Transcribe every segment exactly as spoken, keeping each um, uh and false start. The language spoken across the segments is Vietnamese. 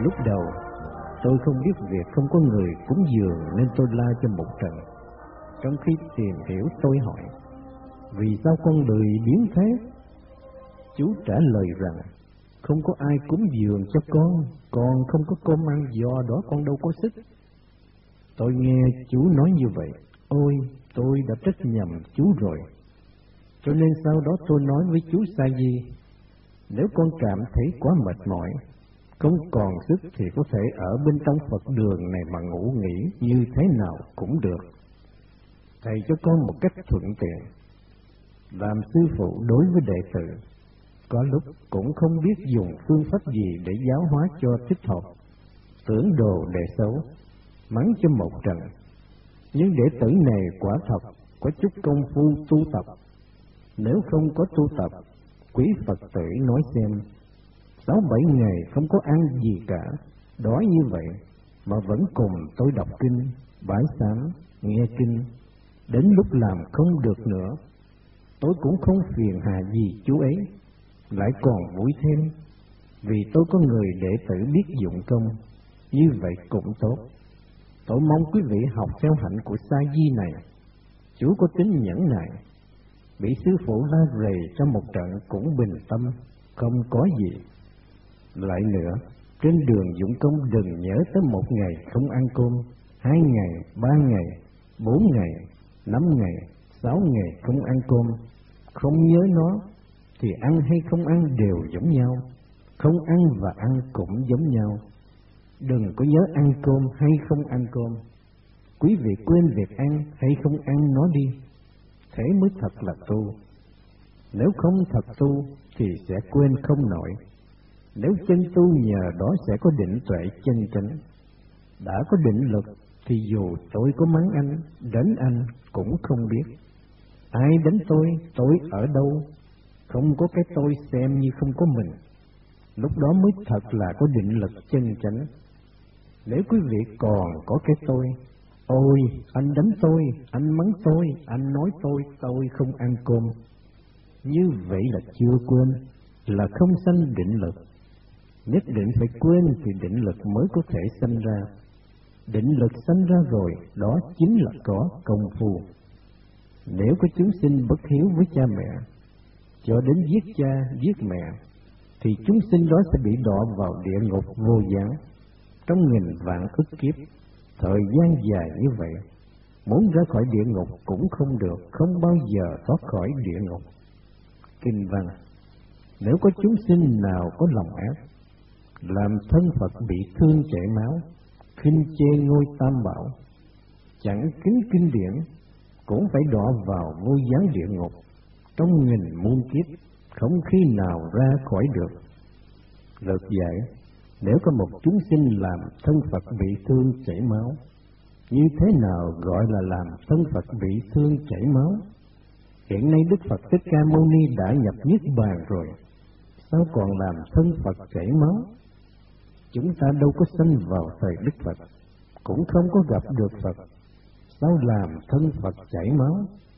Lúc đầu tôi không biết việc không có người cúng dường nên tôi la cho một trận. Trong khi tìm hiểu tôi hỏi, vì sao con lười biếng thế? Chú trả lời rằng, không có ai cúng dường cho con, con không có cơm ăn, do đó con đâu có sức. Tôi nghe chú nói như vậy, ôi, tôi đã trách nhầm chú rồi. Cho nên sau đó tôi nói với chú Sa Di, nếu con cảm thấy quá mệt mỏi, không còn sức thì có thể ở bên trong Phật đường này mà ngủ nghỉ như thế nào cũng được. Thầy cho con một cách thuận tiện. Làm sư phụ đối với đệ tử, có lúc cũng không biết dùng phương pháp gì để giáo hóa cho thích hợp, tưởng đồ đệ xấu, mắng cho một trận. Nhưng đệ tử này quả thật có chút công phu tu tập. Nếu không có tu tập, quý Phật tử nói xem, sáu bảy ngày không có ăn gì cả, đói như vậy mà vẫn cùng tôi đọc kinh, bái sám, nghe kinh. Đến lúc làm không được nữa, tôi cũng không phiền hà gì chú ấy, lại còn vui thêm, vì tôi có người đệ tử biết dụng công, như vậy cũng tốt. Tôi mong quý vị học theo hạnh của Sa Di này. Chú có tính nhẫn nại, bị sư phụ la rầy trong một trận cũng bình tâm, không có gì. Lại nữa, trên đường dụng công đừng nhớ tới một ngày không ăn cơm, hai ngày, ba ngày, bốn ngày, năm ngày, sáu ngày không ăn cơm. Không nhớ nó thì ăn hay không ăn đều giống nhau, không ăn và ăn cũng giống nhau. Đừng có nhớ ăn cơm hay không ăn cơm. Quý vị quên việc ăn hay không ăn nó đi, thế mới thật là tu. Nếu không thật tu thì sẽ quên không nổi. Nếu chân tu nhờ đó sẽ có định tuệ chân chánh. Đã có định lực thì dù tôi có mắng anh, đánh anh cũng không biết. Ai đánh tôi, tôi ở đâu? Không có cái tôi xem như không có mình. Lúc đó mới thật là có định lực chân chánh. Nếu quý vị còn có cái tôi, ôi, anh đánh tôi, anh mắng tôi, anh nói tôi, tôi không ăn cơm, như vậy là chưa quên, là không sanh định lực. Nhất định phải quên thì định lực mới có thể sanh ra. Định lực sanh ra rồi, đó chính là có công phu. Nếu có chúng sinh bất hiếu với cha mẹ, cho đến giết cha, giết mẹ, thì chúng sinh đó sẽ bị đọa vào địa ngục vô gián. Trong nghìn vạn ức kiếp, thời gian dài như vậy, muốn ra khỏi địa ngục cũng không được, không bao giờ thoát khỏi địa ngục. Kinh văn: nếu có chúng sinh nào có lòng ác, làm thân Phật bị thương chảy máu, khinh chê ngôi Tam Bảo, chẳng kính kinh điển, cũng phải đọa vào vô gián địa ngục trong nghìn muôn kiếp, không khi nào ra khỏi được. Lược giải: nếu có một chúng sinh làm thân Phật bị thương chảy máu, như thế nào gọi là làm thân Phật bị thương chảy máu? Hiện nay Đức Phật Thích Ca Mâu Ni đã nhập Niết Bàn rồi, sao còn làm thân Phật chảy máu? Chúng ta đâu có sanh vào thời Đức Phật, cũng không có gặp được Phật, sao làm thân Phật chảy máu?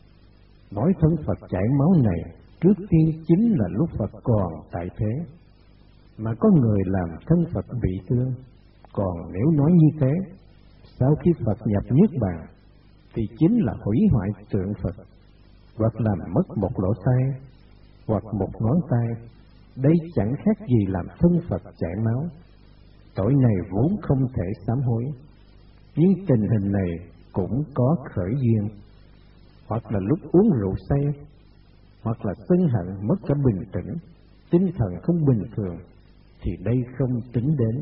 Nói thân Phật chảy máu này, trước tiên chính là lúc Phật còn tại thế, mà có người làm thân Phật bị thương. Còn nếu nói như thế, sau khi Phật nhập Niết Bàn, thì chính là hủy hoại tượng Phật, hoặc làm mất một lỗ tai, hoặc một ngón tay. Đây chẳng khác gì làm thân Phật chảy máu. Tội này vốn không thể sám hối, nhưng tình hình này cũng có khởi duyên, hoặc là lúc uống rượu say, hoặc là sân hận mất cả bình tĩnh, tinh thần không bình thường, thì đây không tính đến.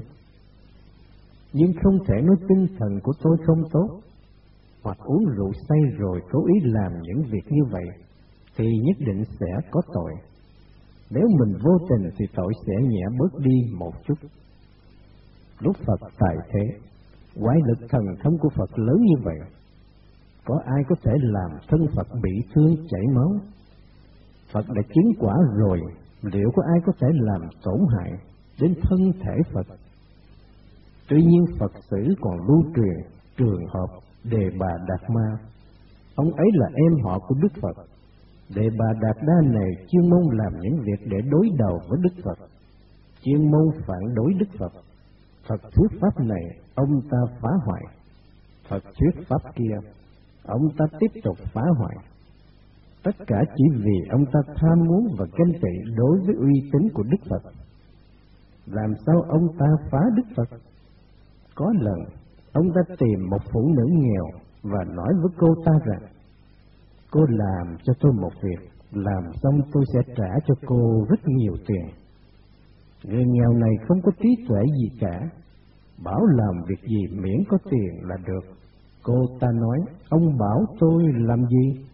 Nhưng không thể nói tinh thần của tôi không tốt, hoặc uống rượu say rồi cố ý làm những việc như vậy, thì nhất định sẽ có tội. Nếu mình vô tình thì tội sẽ nhẹ bớt đi một chút. Lúc Phật tại thế, quái lực thần thông của Phật lớn như vậy, có ai có thể làm thân Phật bị thương chảy máu? Phật đã chứng quả rồi, liệu có ai có thể làm tổn hại đến thân thể Phật? Tuy nhiên Phật sử còn lưu truyền trường hợp Đề Bà Đạt Ma. Ông ấy là em họ của Đức Phật. Đề Bà Đạt Đa này chuyên môn làm những việc để đối đầu với Đức Phật, chuyên môn phản đối Đức Phật. Phật thuyết pháp này ông ta phá hoại, Phật thuyết pháp kia ông ta tiếp tục phá hoại. Tất cả chỉ vì ông ta tham muốn và ganh tị đối với uy tín của Đức Phật. Làm sao ông ta phá Đức Phật? Có lần ông ta tìm một phụ nữ nghèo và nói với cô ta rằng: cô làm cho tôi một việc, làm xong tôi sẽ trả cho cô rất nhiều tiền. Người nghèo này không có trí tuệ gì cả, bảo làm việc gì miễn có tiền là được. Cô ta nói: ông bảo tôi làm gì?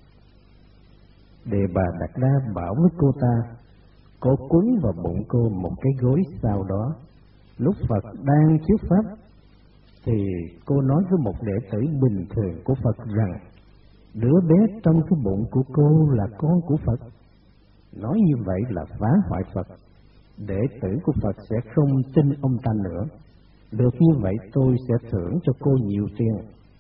Đề Bà Đạt Đa bảo với cô ta: cô quấn vào bụng cô một cái gối. Sau đó lúc Phật đang thuyết pháp thì cô nói với một đệ tử bình thường của Phật rằng đứa bé trong cái bụng của cô là con của Phật. Nói như vậy là phá hoại Phật. Đệ tử của Phật sẽ không tin ông ta nữa. Được như vậy tôi sẽ thưởng cho cô nhiều tiền.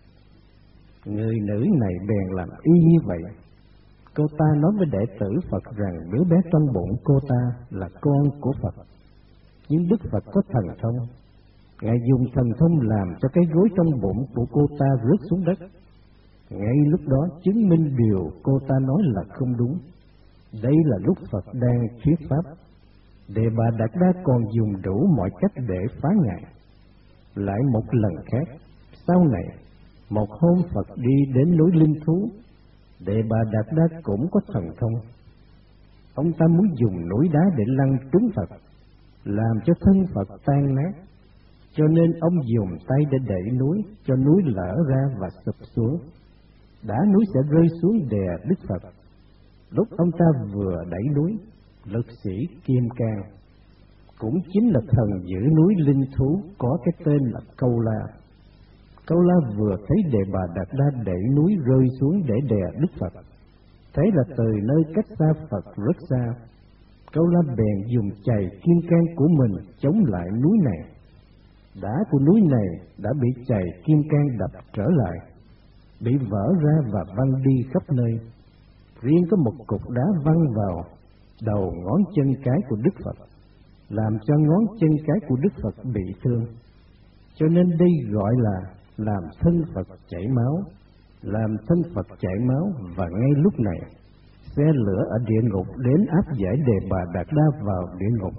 Người nữ này bèn làm y như vậy. Cô ta nói với đệ tử Phật rằng đứa bé trong bụng cô ta là con của Phật. Nhưng Đức Phật có thần thông. Ngài dùng thần thông làm cho cái gối trong bụng của cô ta rớt xuống đất. Ngay lúc đó chứng minh điều cô ta nói là không đúng. Đây là lúc Phật đang thuyết pháp. Đề Bà Đạt Đa còn dùng đủ mọi cách để phá Ngài. Lại một lần khác, sau này, một hôm Phật đi đến núi Linh Thú. Đề Bà Đạt Đa cũng có thần thông. Ông ta muốn dùng núi đá để lăng trúng Phật, làm cho thân Phật tan nát. Cho nên ông dùng tay để đẩy núi, cho núi lở ra và sụp xuống. Đá núi sẽ rơi xuống đè Đức Phật. Lúc ông ta vừa đẩy núi, lực sĩ Kim Cang, cũng chính là thần giữ núi Linh Thú, có cái tên là Câu La. Câu La vừa thấy Đề Bà Đạt Đa đẩy núi rơi xuống để đè Đức Phật, thế là từ nơi cách xa Phật rất xa, Câu La bèn dùng chày Kim Cang của mình chống lại núi này. Đá của núi này đã bị chày Kim Cang đập trở lại, bị vỡ ra và văng đi khắp nơi. Riêng có một cục đá văng vào đầu ngón chân cái của Đức Phật, làm cho ngón chân cái của Đức Phật bị thương. Cho nên đây gọi là làm thân Phật chảy máu, làm thân Phật chảy máu. Và ngay lúc này, xe lửa ở địa ngục đến áp giải Đề Bà Đạt Đa vào địa ngục.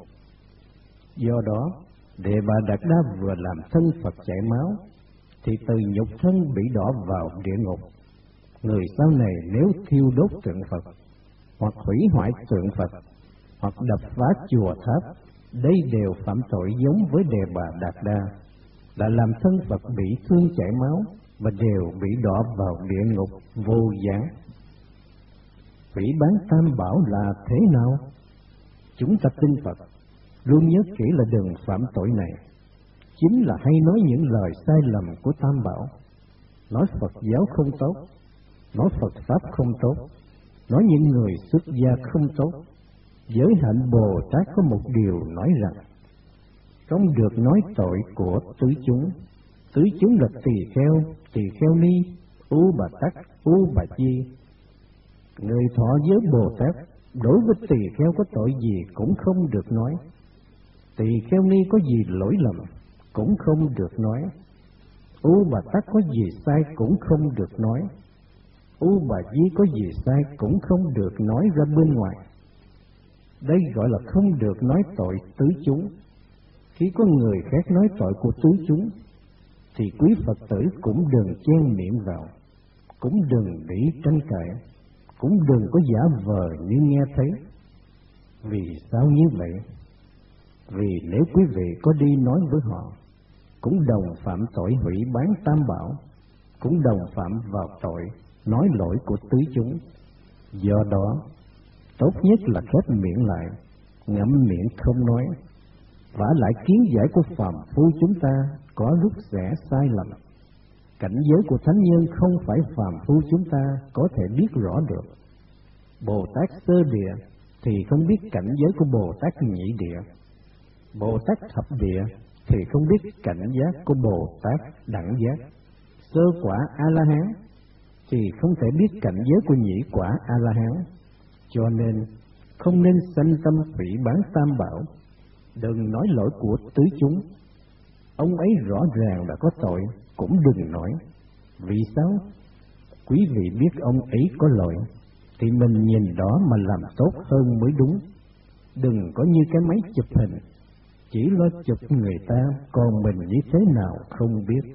Do đó, Đề Bà Đạt Đa vừa làm thân Phật chảy máu, thì từ nhục thân bị đọa vào địa ngục. Người sau này nếu thiêu đốt tượng Phật, hoặc hủy hoại tượng Phật, hoặc đập phá chùa tháp, đây đều phạm tội giống với Đề Bà Đạt Đa, là làm thân Phật bị thương chảy máu và đều bị đọa vào địa ngục vô gián. Phỉ báng Tam Bảo là thế nào? Chúng ta tin Phật, luôn nhớ kỹ là đừng phạm tội này. Chính là hay nói những lời sai lầm của Tam Bảo, nói Phật giáo không tốt, nói Phật Pháp không tốt, nói những người xuất gia không tốt. Giới hạnh Bồ Tát có một điều nói rằng không được nói tội của tứ chúng. Tứ chúng là tỳ kheo, tỳ kheo ni, U Bà Tắc, U Bà Chi. Người thọ giới Bồ Tát đối với tỳ kheo có tội gì cũng không được nói. Tỳ kheo ni có gì lỗi lầm cũng không được nói. U Bà Tắc có gì sai cũng không được nói. U Bà Di có gì sai cũng không được nói ra bên ngoài. Đây gọi là không được nói tội tứ chúng. Khi có người khác nói tội của tứ chúng, thì quý Phật tử cũng đừng chen miệng vào, cũng đừng để tranh cãi, cũng đừng có giả vờ như nghe thấy. Vì sao như vậy? Vì nếu quý vị có đi nói với họ, cũng đồng phạm tội hủy bán Tam Bảo, cũng đồng phạm vào tội nói lỗi của tứ chúng. Do đó, tốt nhất là khép miệng lại, ngậm miệng không nói. Vả lại kiến giải của phàm phu chúng ta có lúc sẽ sai lầm. Cảnh giới của thánh nhân không phải phàm phu chúng ta có thể biết rõ được. Bồ Tát sơ địa thì không biết cảnh giới của Bồ Tát nhị địa. Bồ Tát thập địa thì không biết cảnh giác của Bồ Tát đẳng giác. Sơ quả A-la-hán thì không thể biết cảnh giới của nhị quả A-la-hán. Cho nên không nên sanh tâm phỉ báng Tam Bảo, đừng nói lỗi của tứ chúng. Ông ấy rõ ràng là có tội, cũng đừng nói. Vì sao? Quý vị biết ông ấy có lỗi, thì mình nhìn đó mà làm tốt hơn mới đúng. Đừng có như cái máy chụp hình, chỉ lo chụp người ta, còn mình như thế nào không biết.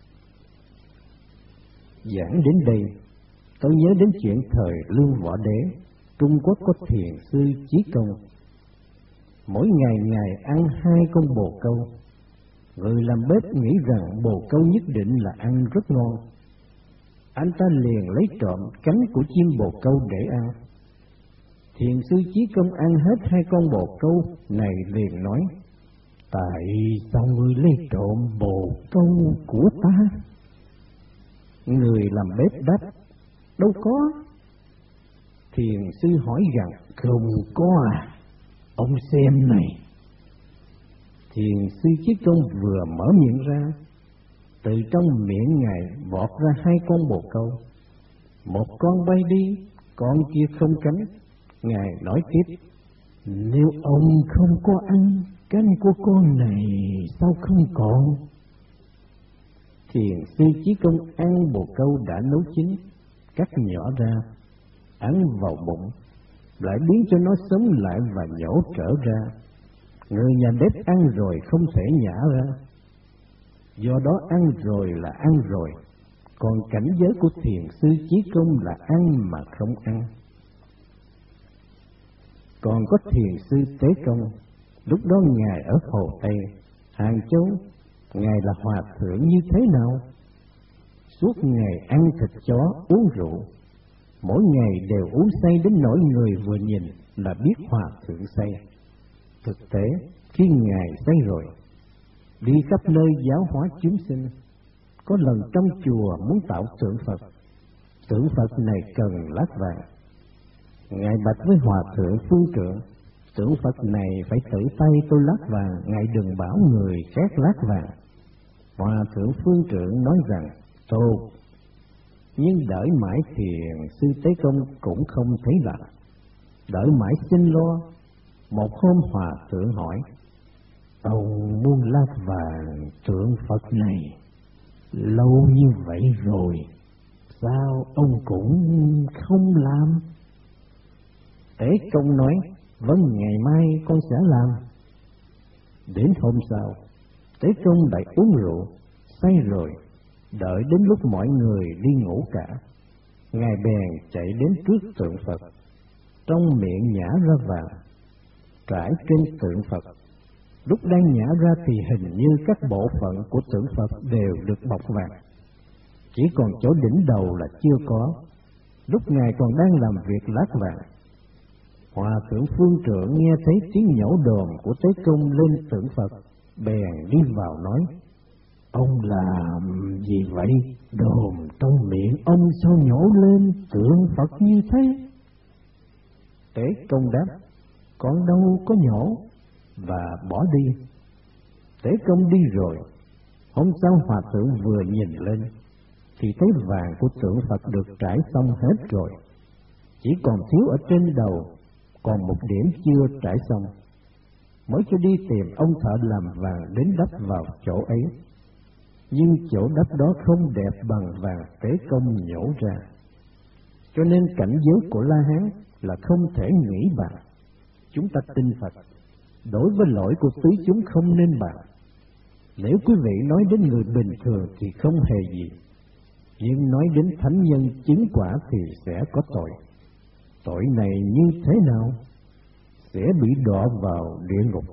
Giảng đến đây, tôi nhớ đến chuyện thời Lưu Võ Đế, Trung Quốc có thiền sư Chí Công. Mỗi ngày Ngài ăn hai con bồ câu. Người làm bếp nghĩ rằng bồ câu nhất định là ăn rất ngon. Anh ta liền lấy trộm cánh của chim bồ câu để ăn. Thiền sư Chí Công ăn hết hai con bồ câu này liền nói: tại sao ngươi lấy trộm bồ câu của ta? Người làm bếp đáp: đâu có. Thiền sư hỏi rằng: không có à? Ông xem này. Thiền sư Chí Công vừa mở miệng ra, từ trong miệng Ngài vọt ra hai con bồ câu. Một con bay đi, con kia không cánh. Ngài nói tiếp: nếu ông không có ăn cánh của con này, sao không còn? Thiền sư Chí Công ăn bồ câu đã nấu chín, cắt nhỏ ra, ăn vào bụng, lại biến cho nó sống lại và nhổ trở ra. Người nhà bếp ăn rồi không thể nhả ra. Do đó ăn rồi là ăn rồi, còn cảnh giới của thiền sư Chí Công là ăn mà không ăn. Còn có thiền sư Tế Công, lúc đó Ngài ở Hồ Tây, Hàng Châu. Ngài là hòa thượng như thế nào? Suốt ngày ăn thịt chó, uống rượu, mỗi ngày đều uống say đến nỗi người vừa nhìn là biết hòa thượng say. Thực tế, khi Ngài say rồi, đi khắp nơi giáo hóa chúng sinh. Có lần trong chùa muốn tạo tượng Phật, tượng Phật này cần lát vàng. Ngài bạch với hòa thượng Phương Trượng: tượng Phật này phải tự tay tôi lát vàng, ngài đừng bảo người khác lát vàng. Hòa thượng Phương Trượng nói rằng: tốt. Nhưng đợi mãi thiền sư Tế Công cũng không thấy lạ. Đợi mãi xin lo. Một hôm hòa thượng hỏi: ông muốn lát vàng tượng Phật này lâu như vậy rồi, sao ông cũng không làm? Tế Công nói: vâng, ngày mai con sẽ làm. Đến hôm sau, Tế Công lại uống rượu, say rồi. Đợi đến lúc mọi người đi ngủ cả, Ngài bèn chạy đến trước tượng Phật, trong miệng nhả ra vàng, trải trên tượng Phật. Lúc đang nhả ra thì hình như các bộ phận của tượng Phật đều được bọc vàng, chỉ còn chỗ đỉnh đầu là chưa có. Lúc Ngài còn đang làm việc lát vàng, Hòa thượng Phương Trượng nghe thấy tiếng nhổ đờn của Tế Công lên tượng Phật, bèn đi vào nói: ông làm gì vậy? Đờn trong miệng ông sao nhổ lên tượng Phật như thế? Tế Công đáp: con đâu có nhổ, và bỏ đi. Tế Công đi rồi. Hôm sau hòa thượng vừa nhìn lên thì thấy vàng của tượng Phật được trải xong hết rồi, chỉ còn thiếu ở trên đầu, còn một điểm chưa trải xong. Mới cho đi tìm ông thợ làm vàng đến đắp vào chỗ ấy, nhưng chỗ đắp đó không đẹp bằng vàng Tế Công nhổ ra. Cho nên cảnh giới của La Hán là không thể nghĩ bàn. Chúng ta tin Phật, đối với lỗi của tứ chúng không nên bàn. Nếu quý vị nói đến người bình thường thì không hề gì, nhưng nói đến thánh nhân chứng quả thì sẽ có tội. Tội này như thế nào? Sẽ bị đọa vào địa ngục.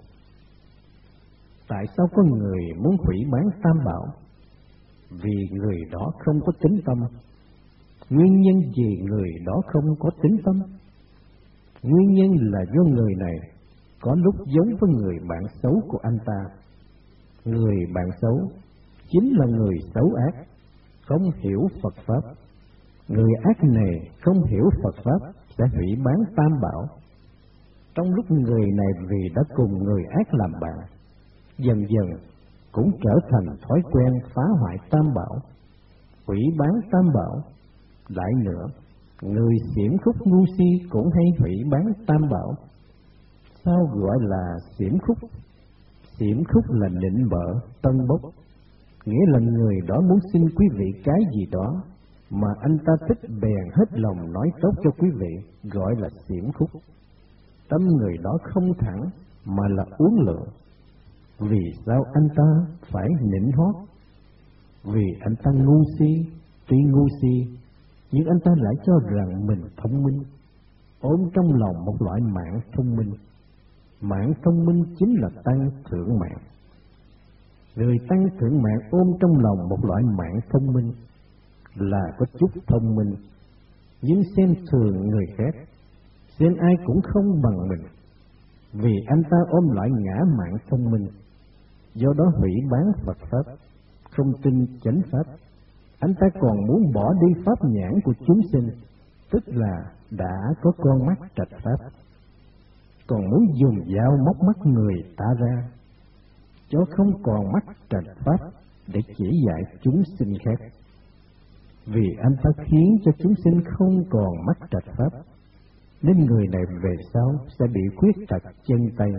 Tại sao có người muốn hủy bán Tam Bảo? Vì người đó không có tính tâm. Nguyên nhân gì người đó không có tính tâm? Nguyên nhân là do người này có lúc giống với người bạn xấu của anh ta. Người bạn xấu chính là người xấu ác, không hiểu Phật Pháp. Người ác này không hiểu Phật Pháp sẽ hủy bán Tam Bảo. Trong lúc người này vì đã cùng người ác làm bạn, dần dần cũng trở thành thói quen phá hoại Tam Bảo, hủy bán Tam Bảo. Lại nữa, người xiểm khúc ngu si cũng hay hủy bán Tam Bảo. Sao gọi là xiểm khúc? Xiểm khúc là nịnh bợ, tân bốc, nghĩa là người đó muốn xin quý vị cái gì đó mà anh ta thích bèn hết lòng nói tốt cho quý vị, gọi là xiểm khúc. Tâm người đó không thẳng mà là uốn lượn. Vì sao anh ta phải nịnh hót? Vì anh ta ngu si, tuy ngu si, nhưng anh ta lại cho rằng mình thông minh, ôm trong lòng một loại mạng thông minh. Mạng thông minh chính là tăng thượng mạng. Người tăng thượng mạng ôm trong lòng một loại mạng thông minh là có chút thông minh, nhưng xem thường người khác, xem ai cũng không bằng mình. Vì anh ta ôm lại ngã mạng thông minh, do đó hủy bán Phật Pháp, không tin chánh Pháp. Anh ta còn muốn bỏ đi pháp nhãn của chúng sinh, tức là đã có con mắt trạch Pháp, còn muốn dùng dao móc mắt người ta ra, cho không còn mắt trạch Pháp để chỉ dạy chúng sinh khác. Vì anh ta khiến cho chúng sinh không còn mắt trạch Pháp, nên người này về sau sẽ bị khuyết tật chân tay,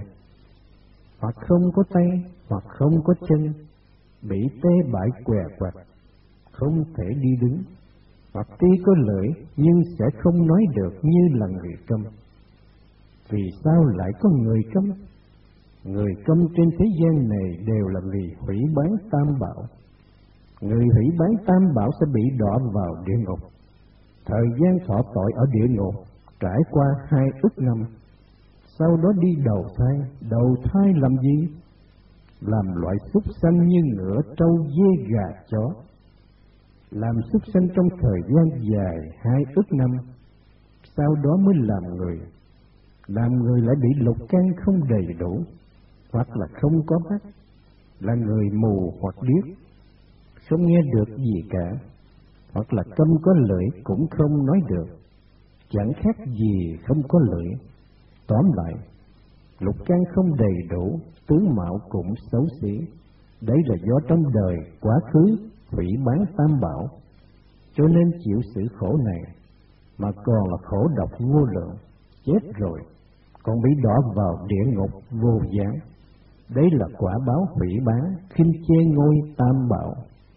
hoặc không có tay, hoặc không có chân, bị tê bại què quặt, không thể đi đứng, hoặc tuy có lưỡi nhưng sẽ không nói được như là người câm. Vì sao lại có người câm? Người câm trên thế gian này đều là vì hủy bán tam bảo. Người hủy bán tam bảo sẽ bị đọa vào địa ngục. Thời gian thọ tội ở địa ngục trải qua hai ức năm, sau đó đi đầu thai. Đầu thai làm gì? Làm loại súc sanh như ngựa, trâu, dê, gà, chó. Làm súc sanh trong thời gian dài hai ức năm, sau đó mới làm người. Làm người lại bị lục căn không đầy đủ, hoặc là không có mắt, là người mù hoặc điếc, không nghe được gì cả, hoặc là câm có lưỡi cũng không nói được, chẳng khác gì không có lưỡi. Tóm lại, lục căn không đầy đủ, tướng mạo cũng xấu xí. Đấy là do trong đời quá khứ hủy bán tam bảo, cho nên chịu sự khổ này, mà còn là khổ độc vô lượng. Chết rồi còn bị đọa vào địa ngục vô gián. Đấy là quả báo hủy bán, khinh chê ngôi tam bảo.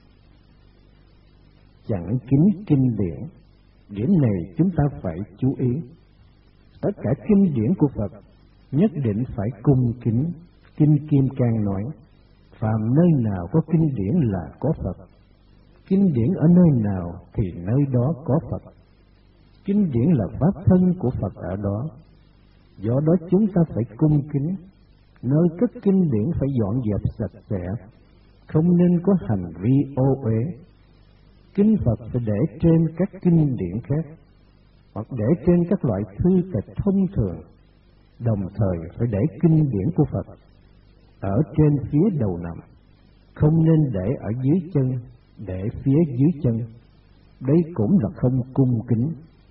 Chẳng kính kinh điển, điểm này chúng ta phải chú ý. Tất cả kinh điển của Phật nhất định phải cung kính. Kinh Kim Cang nói, phàm nơi nào có kinh điển là có Phật. Kinh điển ở nơi nào thì nơi đó có Phật. Kinh điển là pháp thân của Phật ở đó. Do đó chúng ta phải cung kính. Nơi cất kinh điển phải dọn dẹp sạch sẽ, không nên có hành vi ô uế. Kinh Phật phải để trên các kinh điển khác, hoặc để trên các loại thư tịch thông thường. Đồng thời phải để kinh điển của Phật ở trên phía đầu nằm, không nên để ở dưới chân, để phía dưới chân. Đây cũng là không cung kính.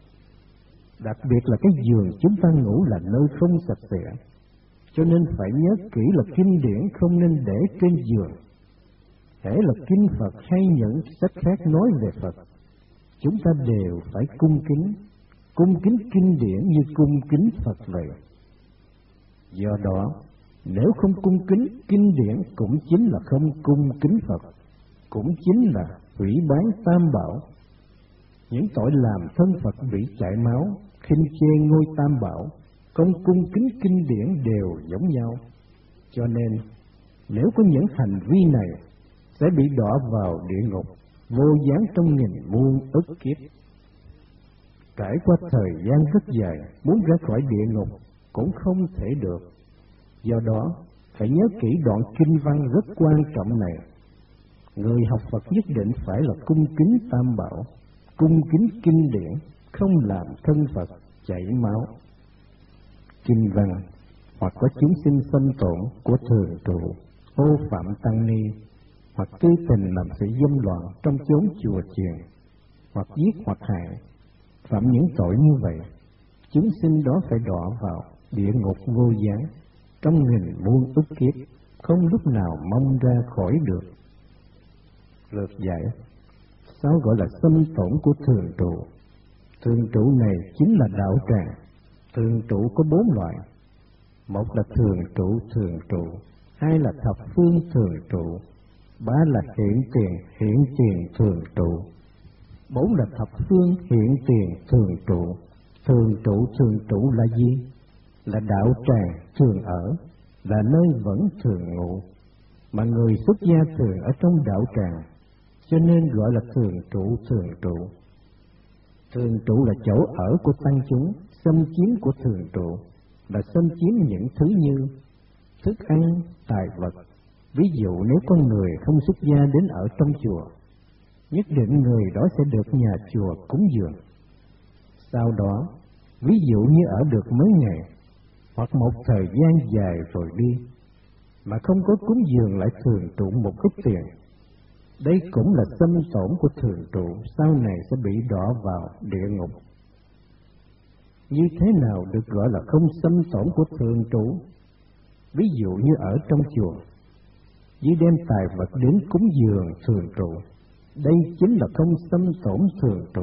Đặc biệt là cái giường chúng ta ngủ là nơi không sạch sẽ, cho nên phải nhớ kỹ là kinh điển không nên để trên giường. Hễ là kinh Phật hay những sách khác nói về Phật, chúng ta đều phải cung kính, cung kính kinh điển như cung kính Phật vậy. Do đó, nếu không cung kính kinh điển cũng chính là không cung kính Phật, cũng chính là hủy bán tam bảo. Những tội làm thân Phật bị chảy máu, khinh chê ngôi tam bảo, không cung kính kinh điển đều giống nhau. Cho nên, nếu có những hành vi này, sẽ bị đọa vào địa ngục vô gián trong nghìn muôn ức kiếp. Trải qua thời gian rất dài, muốn ra khỏi địa ngục cũng không thể được. Do đó, phải nhớ kỹ đoạn kinh văn rất quan trọng này. Người học Phật nhất định phải là cung kính tam bảo, cung kính kinh điển, không làm thân Phật chảy máu. Kinh văn hoặc có chúng sinh xâm tổn của thường trụ, ô phạm tăng ni, hoặc tư tình làm sự dâm loạn trong chốn chùa chiền, hoặc giết hoặc hại, phạm những tội như vậy, chúng sinh đó phải đọa vào địa ngục vô gián trong nghìn muôn ức kiếp, không lúc nào mong ra khỏi được. Lược giải, sao gọi là xâm tổn của thường trụ? Thường trụ này chính là đạo tràng. Thường trụ có bốn loại. Một là thường trụ thường trụ, hai là thập phương thường trụ, ba là hiện tiền hiện tiền thường trụ, bốn là thập phương hiện tiền thường trụ. Thường trụ thường trụ là gì? Là đạo tràng thường ở, là nơi vẫn thường ngụ, mà người xuất gia thường ở trong đạo tràng, cho nên gọi là thường trụ thường trụ. Thường trụ là chỗ ở của tăng chúng, xâm chiếm của thường trụ là xâm chiếm những thứ như thức ăn, tài vật. Ví dụ nếu con người không xuất gia đến ở trong chùa, nhất định người đó sẽ được nhà chùa cúng dường. Sau đó, ví dụ như ở được mấy ngày, hoặc một thời gian dài rồi đi, mà không có cúng dường lại thường trụ một ít tiền, đây cũng là xâm tổn của thường trụ, sau này sẽ bị đọa vào địa ngục. Như thế nào được gọi là không xâm tổn của thường trụ? Ví dụ như ở trong chùa, như đem tài vật đến cúng dường thường trụ, đây chính là không xâm tổn thường trụ.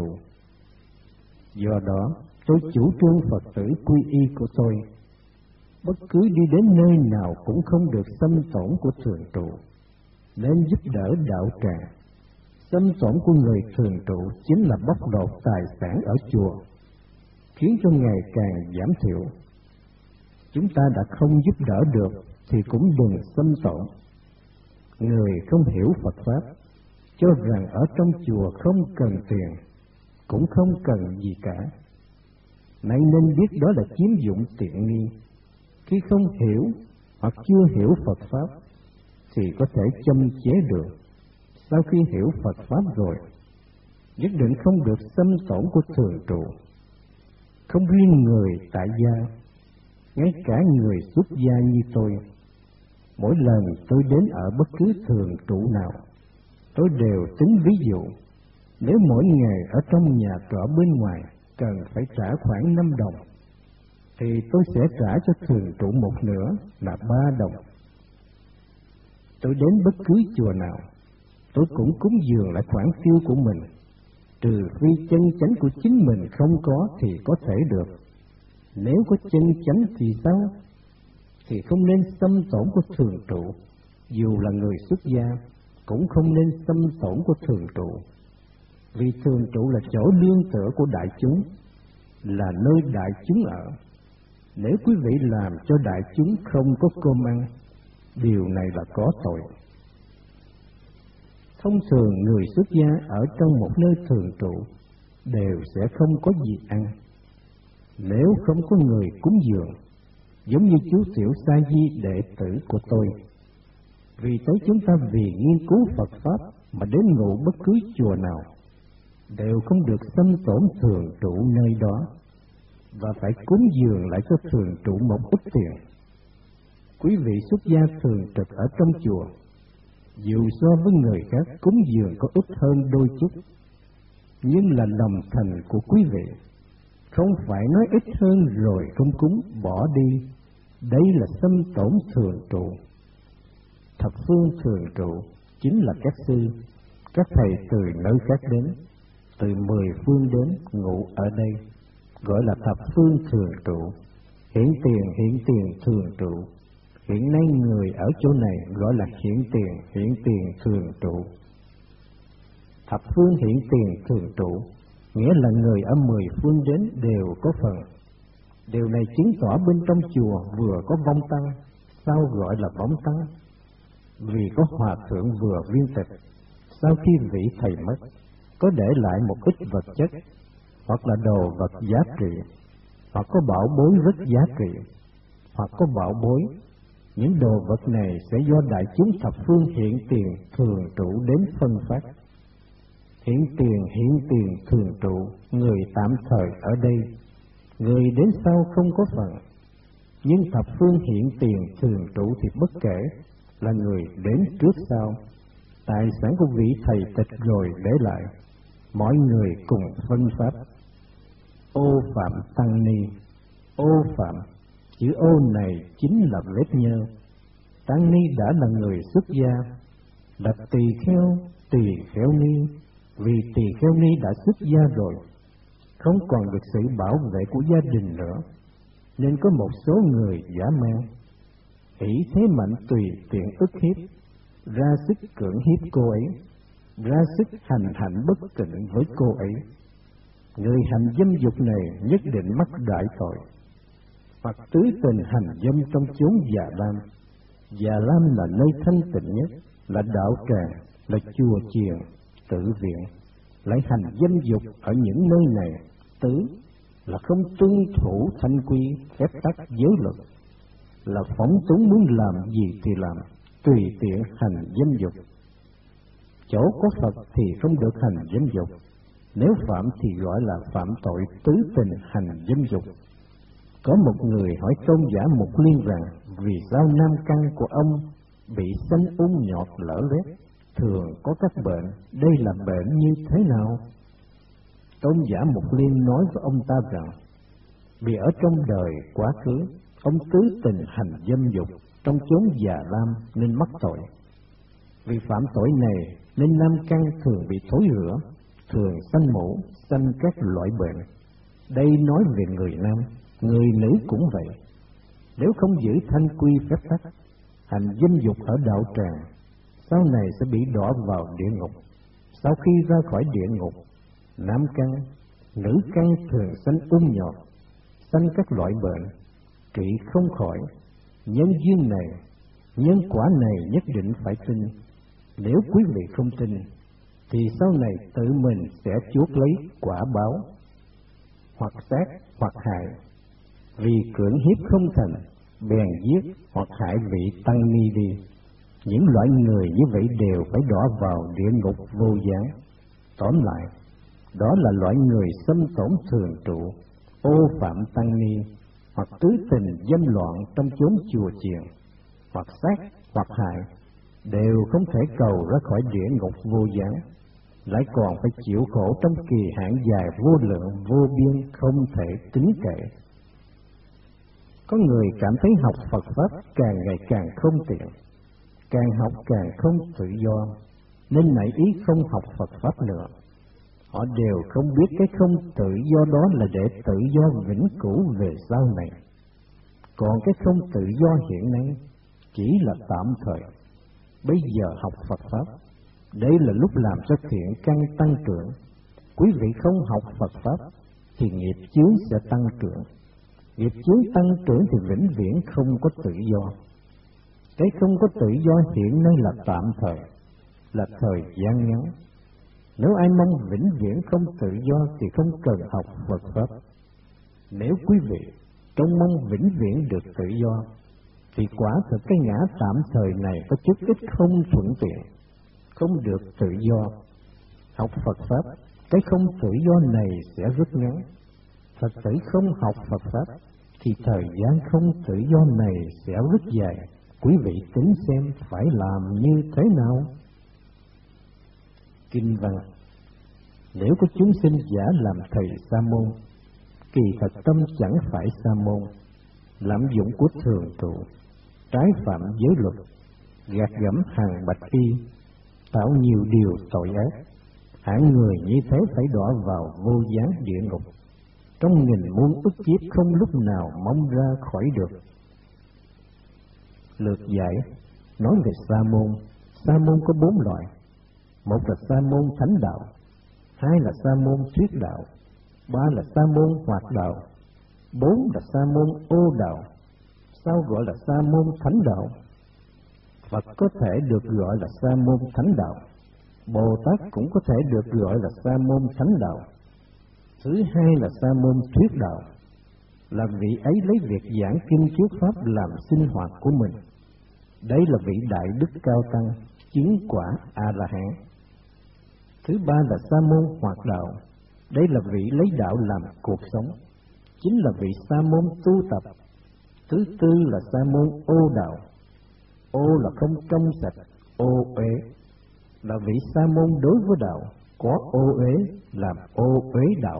Do đó, tôi chủ trương Phật tử quy y của tôi, bất cứ đi đến nơi nào cũng không được xâm tổn của thường trụ, nên giúp đỡ đạo tràng. Xâm tổn của người thường trụ chính là bóc lột tài sản ở chùa, khiến cho ngày càng giảm thiểu. Chúng ta đã không giúp đỡ được thì cũng đừng xâm tổn. Người không hiểu Phật Pháp, cho rằng ở trong chùa không cần tiền, cũng không cần gì cả, nay nên biết đó là chiếm dụng tiện nghi. Khi không hiểu hoặc chưa hiểu Phật Pháp thì có thể châm chế được. Sau khi hiểu Phật Pháp rồi, nhất định không được xâm tổn của thường trụ. Không riêng người tại gia, ngay cả người xuất gia như tôi, mỗi lần tôi đến ở bất cứ thường trụ nào, tôi đều tính ví dụ, nếu mỗi ngày ở trong nhà trọ bên ngoài cần phải trả khoảng năm đồng, thì tôi sẽ trả cho thường trụ một nửa là ba đồng. Tôi đến bất cứ chùa nào, tôi cũng cúng dường lại khoản tiêu của mình, trừ phi chân chánh của chính mình không có thì có thể được. Nếu có chân chánh thì sao? Thì không nên xâm tổn của thường trụ. Dù là người xuất gia, cũng không nên xâm tổn của thường trụ. Vì thường trụ là chỗ nương tựa của đại chúng, là nơi đại chúng ở. Nếu quý vị làm cho đại chúng không có cơm ăn, điều này là có tội. Thông thường người xuất gia ở trong một nơi thường trụ đều sẽ không có gì ăn. Nếu không có người cúng dường, giống như chú Tiểu Sa Di đệ tử của tôi, vì tới chúng ta vì nghiên cứu Phật Pháp mà đến ngụ bất cứ chùa nào, đều không được xâm tổn thường trụ nơi đó, và phải cúng dường lại cho thường trụ một ít tiền. Quý vị xuất gia thường trực ở trong chùa, dù so với người khác cúng dường có ít hơn đôi chút, nhưng là lòng thành của quý vị, không phải nói ít hơn rồi không cúng bỏ đi. Đây là xâm tổn thường trụ. Thập phương thường trụ chính là các sư, các thầy từ nơi khác đến, từ mười phương đến ngụ ở đây, gọi là thập phương thường trụ. Hiện tiền hiện tiền thường trụ, hiện nay người ở chỗ này gọi là hiện tiền hiện tiền thường trụ. Thập phương hiện tiền thường trụ nghĩa là người ở mười phương đến đều có phần. Điều này chứng tỏ bên trong chùa vừa có vong tăng, sao gọi là vong tăng? Vì có hòa thượng vừa viên tịch, sau khi vị thầy mất, có để lại một ít vật chất, hoặc là đồ vật giá trị, hoặc có bảo bối rất giá trị, hoặc có bảo bối. Những đồ vật này sẽ do đại chúng thập phương hiện tiền thường trụ đến phân phát. Hiện tiền hiện tiền thường trụ, người tạm thời ở đây, người đến sau không có phần. Nhưng thập phương hiện tiền thường trụ thì bất kể là người đến trước sau, tài sản của vị thầy tịch rồi để lại, mọi người cùng phân phát. Ô phạm tăng ni, ô phạm, chữ ô này chính là vết nhơ. Tăng ni đã là người xuất gia, là tỳ kheo, tỳ kheo ni. Vì tỳ kheo ni đã xuất gia rồi, không còn được sự bảo vệ của gia đình nữa, nên có một số người giả mang. Ý thế mạnh tùy tiện ức hiếp, ra sức cưỡng hiếp cô ấy, ra sức hành hạnh bất tịnh với cô ấy. Người hành dâm dục này nhất định mắc đại tội. Hoặc tứ tình hành dâm trong chốn Già Lam. Già Lam là nơi thanh tịnh nhất, là đạo tràng, là chùa chiền, tự viện. Lại hành dâm dục ở những nơi này, tứ là không tuân thủ thanh quy phép tắc giới luật, là phóng túng muốn làm gì thì làm, tùy tiện hành dâm dục. Chỗ có Phật thì không được hành dâm dục, nếu phạm thì gọi là phạm tội tứ tình hành dâm dục. Có một người hỏi tôn giả Mục Liên rằng vì sao nam căn của ông bị sanh ung nhọt lở loét, thường có các bệnh, đây là bệnh như thế nào? Tôn giả Mục Liên nói với ông ta rằng vì ở trong đời quá khứ ông tứ tình hành dâm dục trong chốn Già Lam nên mắc tội. Vì phạm tội này nên nam căn thường bị thối rữa, thường sanh mủ, sanh các loại bệnh. Đây nói về người nam, người nữ cũng vậy. Nếu không giữ thanh quy phép tắc, hành dâm dục ở đạo tràng, sau này sẽ bị đọa vào địa ngục. Sau khi ra khỏi địa ngục, nam căn, nữ căn thường sanh ung nhọt, sanh các loại bệnh, trị không khỏi. Nhân duyên này, nhân quả này nhất định phải tin. Nếu quý vị không tin, thì sau này tự mình sẽ chuốc lấy quả báo, hoặc sát hoặc hại. Vì cưỡng hiếp không thành, bèn giết hoặc hại vị tăng ni đi. Những loại người như vậy đều phải đọa vào địa ngục vô gián. Tóm lại, đó là loại người xâm tổn thường trụ, ô phạm tăng ni, hoặc tứ tình dâm loạn trong chốn chùa chiền, hoặc sát hoặc hại, đều không thể cầu ra khỏi địa ngục vô gián, lại còn phải chịu khổ trong kỳ hạn dài vô lượng vô biên không thể tính kể. Có người cảm thấy học Phật Pháp càng ngày càng không tiện, càng học càng không tự do, nên nảy ý không học Phật Pháp nữa. Họ đều không biết cái không tự do đó là để tự do vĩnh cửu về sau này. Còn cái không tự do hiện nay chỉ là tạm thời. Bây giờ học Phật Pháp, đây là lúc làm cho thiện căn tăng trưởng. Quý vị không học Phật Pháp thì nghiệp chướng sẽ tăng trưởng. Nghiệp chướng tăng trưởng thì vĩnh viễn không có tự do. Cái không có tự do hiện nay là tạm thời, là thời gian ngắn. Nếu ai mong vĩnh viễn không tự do thì không cần học Phật Pháp. Nếu quý vị trông mong vĩnh viễn được tự do, thì quả thực cái ngã tạm thời này có chút ít không thuận tiện, không được tự do. Học Phật Pháp, cái không tự do này sẽ rút ngắn. Thật sự không học Phật Pháp, thì thời gian không tự do này sẽ rút dài. Quý vị tính xem phải làm như thế nào? Kinh văn: nếu có chúng sinh giả làm thầy sa môn, kỳ thật tâm chẳng phải sa môn, lạm dụng của thường trụ, trái phạm giới luật, gạt gẫm hàng bạch y, tạo nhiều điều tội ác. Hạng người như thế phải đọa vào vô gián địa ngục, trong nghìn muôn ức kiếp không lúc nào mong ra khỏi được. Lược giải nói về sa môn. Sa môn có bốn loại. Một là sa môn thánh đạo, hai là sa môn thuyết đạo, ba là sa môn hoạt đạo, bốn là sa môn ô đạo. Sao gọi là sa môn thánh đạo? Phật có thể được gọi là sa môn thánh đạo, Bồ Tát cũng có thể được gọi là sa môn thánh đạo. Thứ hai là sa môn thuyết đạo, là vị ấy lấy việc giảng kinh thuyết pháp làm sinh hoạt của mình. Đây là vị đại đức cao tăng, chứng quả A-la-hán. Thứ ba là sa môn hoạt đạo, đây là vị lấy đạo làm cuộc sống, chính là vị sa môn tu tập. Thứ tư là sa môn ô đạo, ô là không trong sạch, ô uế, là vị sa môn đối với đạo, có ô uế làm ô uế đạo.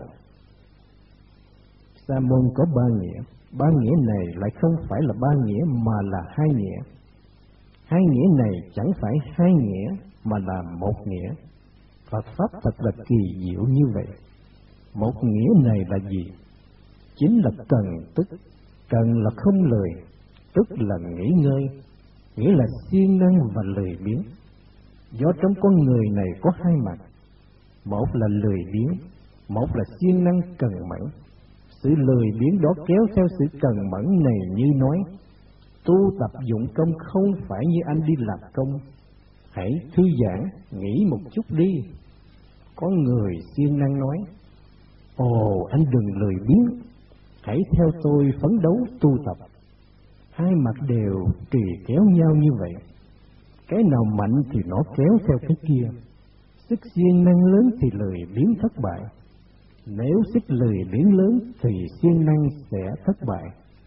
Sa môn có ba nghĩa, ba nghĩa này lại không phải là ba nghĩa mà là hai nghĩa. Hai nghĩa này chẳng phải hai nghĩa mà là một nghĩa. Phật Pháp thật là kỳ diệu như vậy. Một nghĩa này là gì? Chính là cần tức. Cần là không lười, tức là nghỉ ngơi, nghĩa là siêng năng và lười biếng. Do trong con người này có hai mặt, một là lười biếng, một là siêng năng cần mẫn. Sự lười biếng đó kéo theo sự cần mẫn này như nói, tu tập dụng công không phải như anh đi làm công, hãy thư giãn, nghỉ một chút đi. Có người siêng năng nói, ồ anh đừng lười biếng, hãy theo tôi phấn đấu tu tập. Hai mặt đều trì kéo nhau như vậy, cái nào mạnh thì nó kéo theo cái kia. Sức siêng năng lớn thì lười biếng thất bại, nếu sức lười biếng lớn thì siêng năng sẽ thất bại.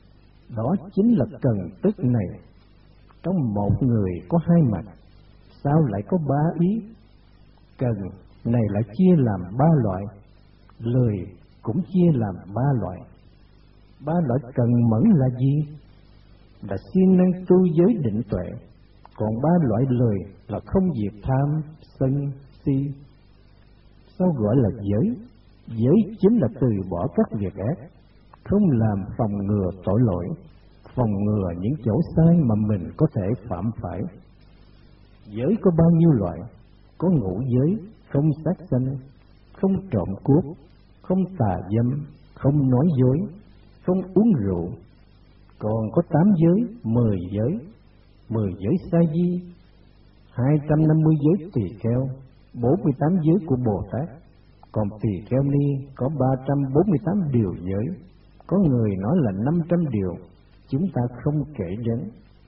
Đó chính là cần tức này. Trong một người có hai mặt, sao lại có ba ý? Cần này lại chia làm ba loại, lười cũng chia làm ba loại. Ba loại cần mẫn là gì? Là siêng năng tu giới định tuệ. Còn ba loại lười là không diệt tham, sân, si. Sao gọi là giới? Giới chính là từ bỏ các việc ác, không làm phòng ngừa tội lỗi, phòng ngừa những chỗ sai mà mình có thể phạm phải. Giới có bao nhiêu loại? Có ngũ giới, không sát sanh, không trộm cướp, không tà dâm, không nói dối, không uống rượu. Còn có tám giới, mười giới, mười giới sa di, hai trăm năm mươi giới tỳ kheo, bốn mươi tám giới của Bồ Tát. Còn tỳ kheo ni có ba trăm bốn mươi tám điều giới, có người nói là năm trăm điều, chúng ta không kể đến.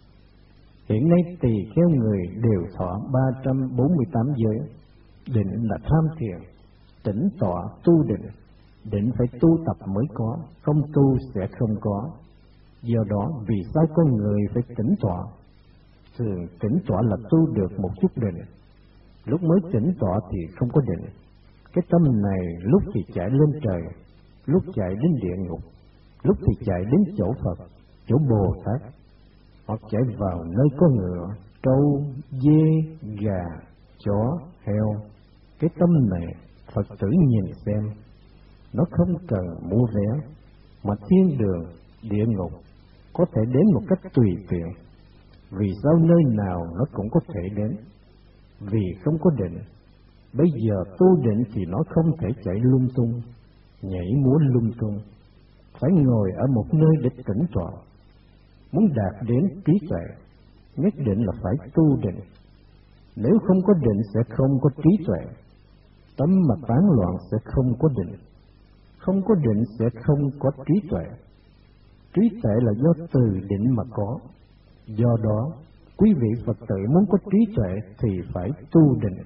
Hiện nay tỳ kheo người đều thọ ba trăm bốn mươi tám giới. Định là tham thiền, tĩnh tọa tu định. Định phải tu tập mới có, không tu sẽ không có. Do đó vì sao con người phải tĩnh tọa? Thường tĩnh tọa là tu được một chút định, lúc mới tĩnh tọa thì không có định. Cái tâm này lúc thì chạy lên trời, lúc chạy đến địa ngục, lúc thì chạy đến chỗ Phật, chỗ Bồ Tát, hoặc chạy vào nơi có ngựa, trâu, dê, gà, chó, heo. Cái tâm này Phật tử nhìn xem, nó không cần mua vé, mà thiên đường, địa ngục có thể đến một cách tùy tiện. Vì sao nơi nào nó cũng có thể đến? Vì không có định. Bây giờ tu định thì nó không thể chạy lung tung, nhảy múa lung tung, phải ngồi ở một nơi để tĩnh tọa. Muốn đạt đến trí tuệ, nhất định là phải tu định. Nếu không có định sẽ không có trí tuệ. Tâm mà tán loạn sẽ không có định, không có định sẽ không có trí tuệ. Trí tuệ là do từ định mà có. Do đó, quý vị Phật tử muốn có trí tuệ thì phải tu định.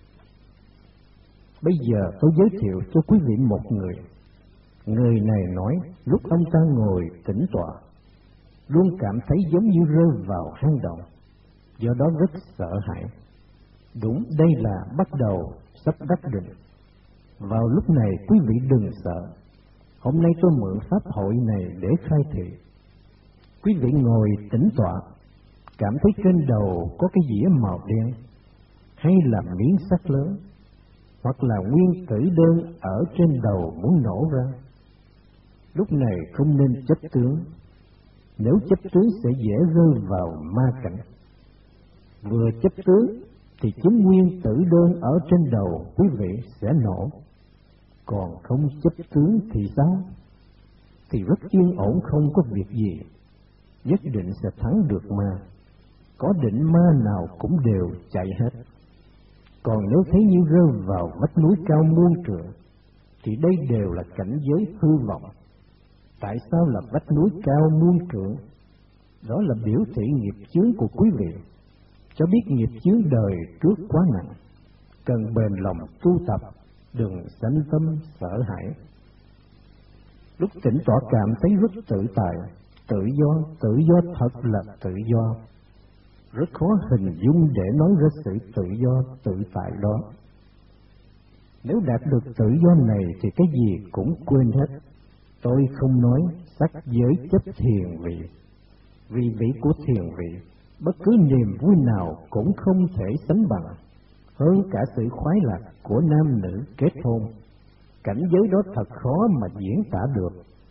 Bây giờ tôi giới thiệu cho quý vị một người. Người này nói lúc ông ta ngồi tĩnh tọa, luôn cảm thấy giống như rơi vào hang động, do đó rất sợ hãi. Đúng, đây là bắt đầu sắp đắc định. Vào lúc này quý vị đừng sợ. Hôm nay tôi mượn pháp hội này để khai thị. Quý vị ngồi tĩnh tọa, cảm thấy trên đầu có cái dĩa màu đen, hay là miếng sắt lớn, hoặc là nguyên tử đơn ở trên đầu muốn nổ ra. Lúc này không nên chấp tướng. Nếu chấp tướng sẽ dễ rơi vào ma cảnh. Vừa chấp tướng thì chính nguyên tử đơn ở trên đầu quý vị sẽ nổ. Còn không chấp tướng thì sao? Thì rất yên ổn, không có việc gì, nhất định sẽ thắng được ma. Có định ma nào cũng đều chạy hết. Còn nếu thấy như rơi vào vách núi cao muôn trượng, thì đây đều là cảnh giới hư vọng. Tại sao là vách núi cao muôn trượng? Đó là biểu thị nghiệp chướng của quý vị, cho biết nghiệp chướng đời trước quá nặng, cần bền lòng tu tập, đừng sanh tâm sợ hãi. Lúc tĩnh tọa cảm thấy rất tự tại, tự do, tự do thật là tự do. Rất khó hình dung để nói ra sự tự do, tự tại đó. Nếu đạt được tự do này thì cái gì cũng quên hết. Tôi không nói sắc giới chấp thiền vị. Vì vị của thiền vị, bất cứ niềm vui nào cũng không thể sánh bằng, hơn cả sự khoái lạc của nam nữ kết hôn. Cảnh giới đó thật khó mà diễn tả được.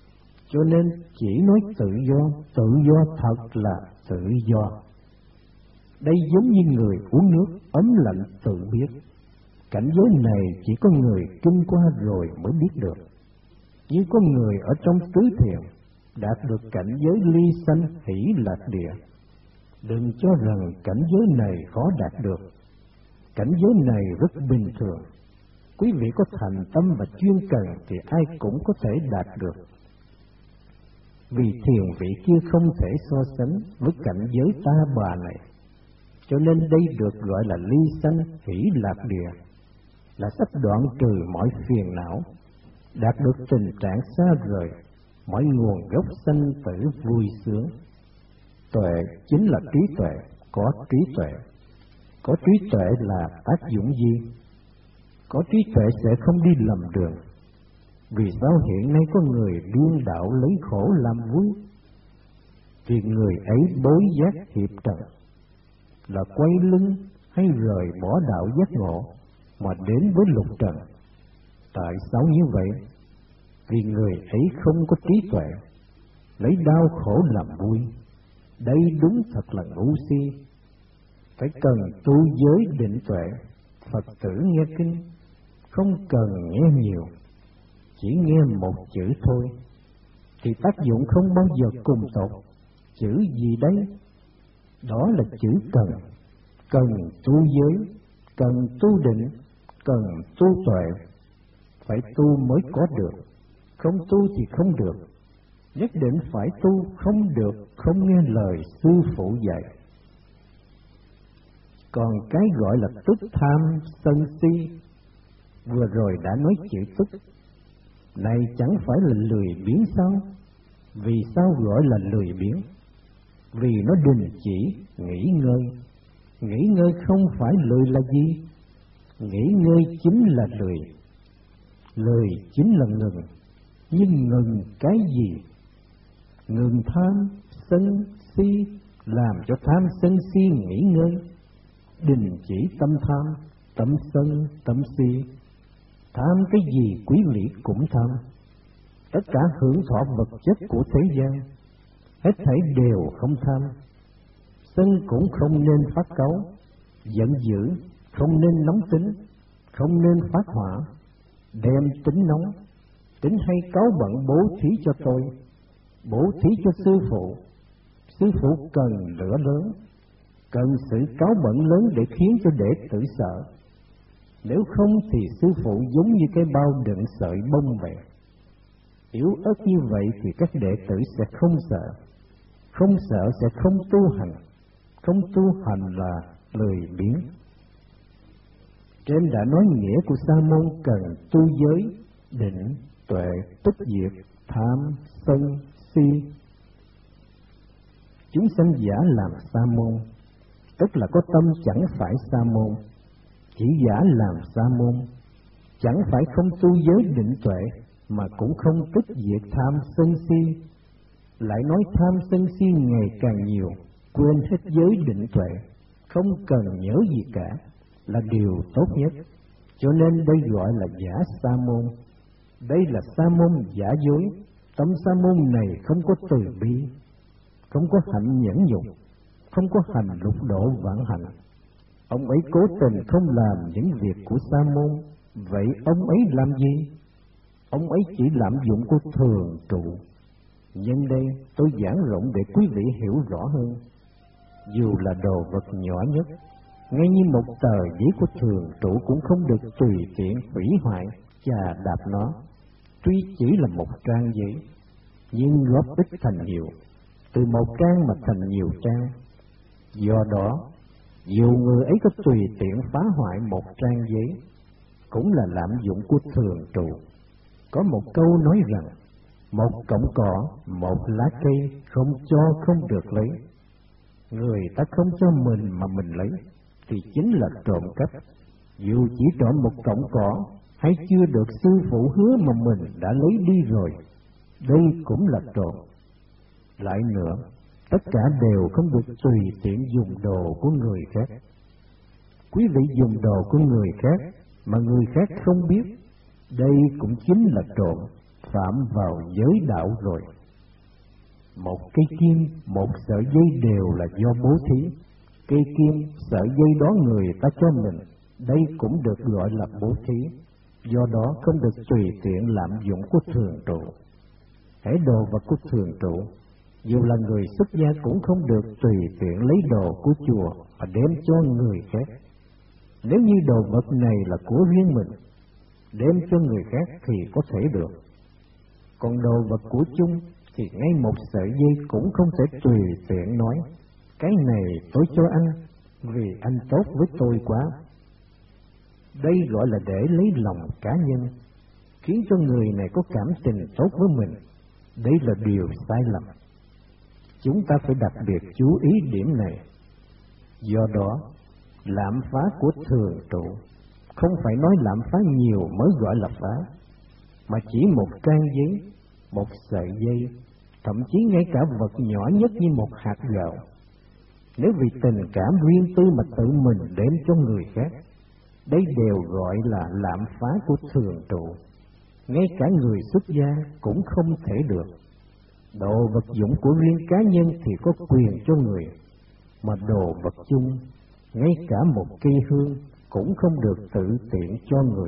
Cho nên chỉ nói tự do, tự do thật là tự do. Đây giống như người uống nước ấm lạnh tự biết. Cảnh giới này chỉ có người kinh qua rồi mới biết được. Như có người ở trong tứ thiền đạt được cảnh giới ly sanh hỷ lạc địa. Đừng cho rằng cảnh giới này khó đạt được. Cảnh giới này rất bình thường. Quý vị có thành tâm và chuyên cần thì ai cũng có thể đạt được. Vì thiền vị kia không thể so sánh với cảnh giới ta bà này, cho nên đây được gọi là ly sanh hỷ lạc địa, là sắp đoạn trừ mọi phiền não, đạt được tình trạng xa rời mọi nguồn gốc sanh tử vui sướng. Tuệ chính là trí tuệ, có trí tuệ. Có trí tuệ là tác dụng gì? Có trí tuệ sẽ không đi lầm đường. Vì sao hiện nay có người điên đạo lấy khổ làm vui? Vì người ấy bối giác hiệp trần, là quay lưng hay rời bỏ đạo giác ngộ mà đến với lục trần. Tại sao như vậy? Vì người ấy không có trí tuệ, lấy đau khổ làm vui. Đây đúng thật là ngu si. Phải cần tu giới định tuệ. Phật tử nghe kinh không cần nghe nhiều, chỉ nghe một chữ thôi thì tác dụng không bao giờ cùng tột. Chữ gì đấy? Đó là chữ cần. Cần tu giới, cần tu định, cần tu tuệ. Phải tu mới có được, không tu thì không được. Nhất định phải tu, không được không nghe lời sư phụ dạy. Còn cái gọi là tức tham sân si, vừa rồi đã nói chữ tức, này chẳng phải là lười biếng sao? Vì sao gọi là lười biếng? Vì nó đình chỉ nghỉ ngơi. Nghỉ ngơi không phải lười là gì? Nghỉ ngơi chính là lười. Lười chính là ngừng. Nhưng ngừng cái gì? Ngừng tham sân si, làm cho tham sân si nghỉ ngơi. Đình chỉ tâm tham, tâm sân, tâm si. Tham cái gì quý vị cũng tham. Tất cả hưởng thọ vật chất của thế gian, hết thảy đều không tham. Sân cũng không nên phát cáu, giận dữ không nên nóng tính, không nên phát hỏa. Đem tính nóng, tính hay cáu bận bố thí cho tôi, bố thí cho sư phụ. Sư phụ cần lửa lớn, cần sự cáu bận lớn để khiến cho đệ tử sợ. Nếu không thì sư phụ giống như cái bao đựng sợi bông vậy. Yếu ớt như vậy thì các đệ tử sẽ không sợ. Không sợ sẽ không tu hành. Không tu hành là lười biếng. Trên đã nói nghĩa của sa môn cần tu giới, định, tuệ, tức diệt, tham, sân, si. Chúng sanh giả làm sa môn, tức là có tâm chẳng phải sa môn. Chỉ giả làm sa môn, chẳng phải không tu giới định tuệ, mà cũng không tức diệt tham sân si. Lại nói tham sân si ngày càng nhiều, quên hết giới định tuệ, không cần nhớ gì cả, là điều tốt nhất. Cho nên đây gọi là giả sa môn. Đây là sa môn giả dối. Tâm sa môn này không có từ bi, không có hạnh nhẫn nhục, không có hành lục độ vạn hạnh. Ông ấy cố tình không làm những việc của sa môn. Vậy ông ấy làm gì? Ông ấy chỉ lạm dụng của thường trụ. Nhân đây tôi giảng rộng để quý vị hiểu rõ hơn. Dù là đồ vật nhỏ nhất, ngay như một tờ giấy của thường trụ cũng không được tùy tiện hủy hoại, chà đạp nó. Tuy chỉ là một trang giấy, nhưng góp ích thành nhiều, từ một trang mà thành nhiều trang. Do đó, dù người ấy có tùy tiện phá hoại một trang giấy, cũng là lạm dụng của thường trụ. Có một câu nói rằng, một cọng cỏ, một lá cây không cho không được lấy. Người ta không cho mình mà mình lấy, thì chính là trộm cắp. Dù chỉ trộm một cọng cỏ, hay chưa được sư phụ hứa mà mình đã lấy đi rồi, đây cũng là trộm. Lại nữa, tất cả đều không được tùy tiện dùng đồ của người khác. Quý vị dùng đồ của người khác mà người khác không biết, đây cũng chính là trộm. phạm vào giới đạo rồi. Một cây kim, một sợi dây đều là do bố thí. Cây kim, sợi dây đó người ta cho mình, đây cũng được gọi là bố thí. Do đó không được tùy tiện lạm dụng của thường trụ. Hễ đồ vật của thường trụ, dù là người xuất gia cũng không được tùy tiện lấy đồ của chùa và đem cho người khác. Nếu như đồ vật này là của riêng mình, đem cho người khác thì có thể được. Còn đồ vật của chung thì ngay một sợi dây cũng không thể tùy tiện nói cái này tôi cho anh vì anh tốt với tôi quá. Đây gọi là để lấy lòng cá nhân, khiến cho người này có cảm tình tốt với mình. Đây là điều sai lầm. Chúng ta phải đặc biệt chú ý điểm này. Do đó, lạm phá của thường trụ không phải nói lạm phá nhiều mới gọi là phá, mà chỉ một trang giấy, một sợi dây, thậm chí ngay cả vật nhỏ nhất như một hạt gạo, nếu vì tình cảm riêng tư mà tự mình đem cho người khác, đây đều gọi là lạm phá của thường trụ. Ngay cả người xuất gia cũng không thể được. Đồ vật dụng của riêng cá nhân thì có quyền cho người, mà đồ vật chung, ngay cả một cây hương cũng không được tự tiện cho người.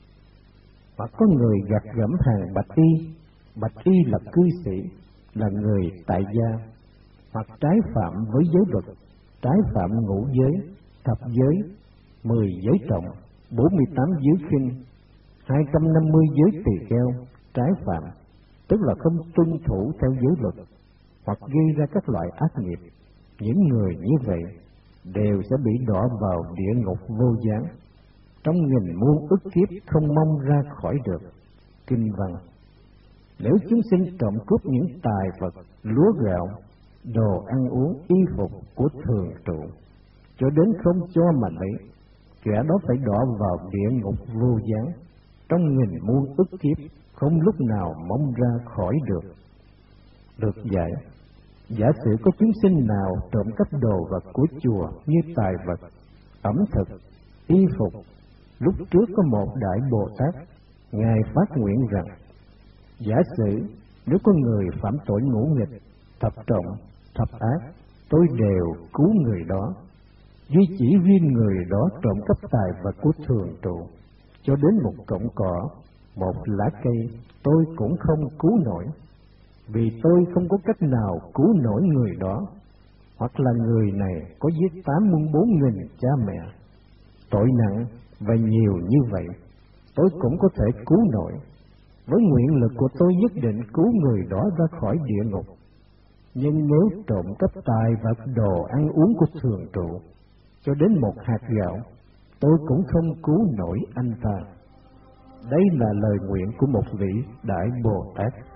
Hoặc có người gặt gẫm hàng bạch y, bạch y là cư sĩ, là người tại gia, hoặc trái phạm với giới luật, trái phạm ngũ giới, thập giới, mười giới trọng, bốn mươi tám giới khinh, hai trăm năm mươi giới tỳ kheo, trái phạm, tức là không tuân thủ theo giới luật, hoặc gây ra các loại ác nghiệp. Những người như vậy đều sẽ bị đọa vào địa ngục vô gián, trong nghìn muôn ức kiếp không mong ra khỏi được. Kinh văn: nếu chúng sinh trộm cướp những tài vật, lúa gạo, đồ ăn uống, y phục của thường trụ, cho đến không cho mà lấy, kẻ đó phải đọa vào địa ngục vô gián, trong nghìn muôn ức kiếp không lúc nào mong ra khỏi được. Được giải: giả sử có chúng sinh nào trộm cắp đồ vật của chùa như tài vật, ẩm thực, y phục, lúc trước có một đại Bồ Tát, ngài phát nguyện rằng: giả sử nếu có người phạm tội ngũ nghịch, thập trọng, thập ác, tôi đều cứu người đó. Duy chỉ riêng người đó trộm cắp tài vật của thường trụ, cho đến một cọng cỏ, một lá cây, tôi cũng không cứu nổi, vì tôi không có cách nào cứu nổi người đó. Hoặc là người này có giết tám mươi bốn nghìn cha mẹ, tội nặng và nhiều như vậy, tôi cũng có thể cứu nổi. Với nguyện lực của tôi nhất định cứu người đó ra khỏi địa ngục. Nhưng nếu trộm cắp tài vật, đồ ăn uống của thường trụ, cho đến một hạt gạo, tôi cũng không cứu nổi anh ta. Đây là lời nguyện của một vị đại Bồ Tát.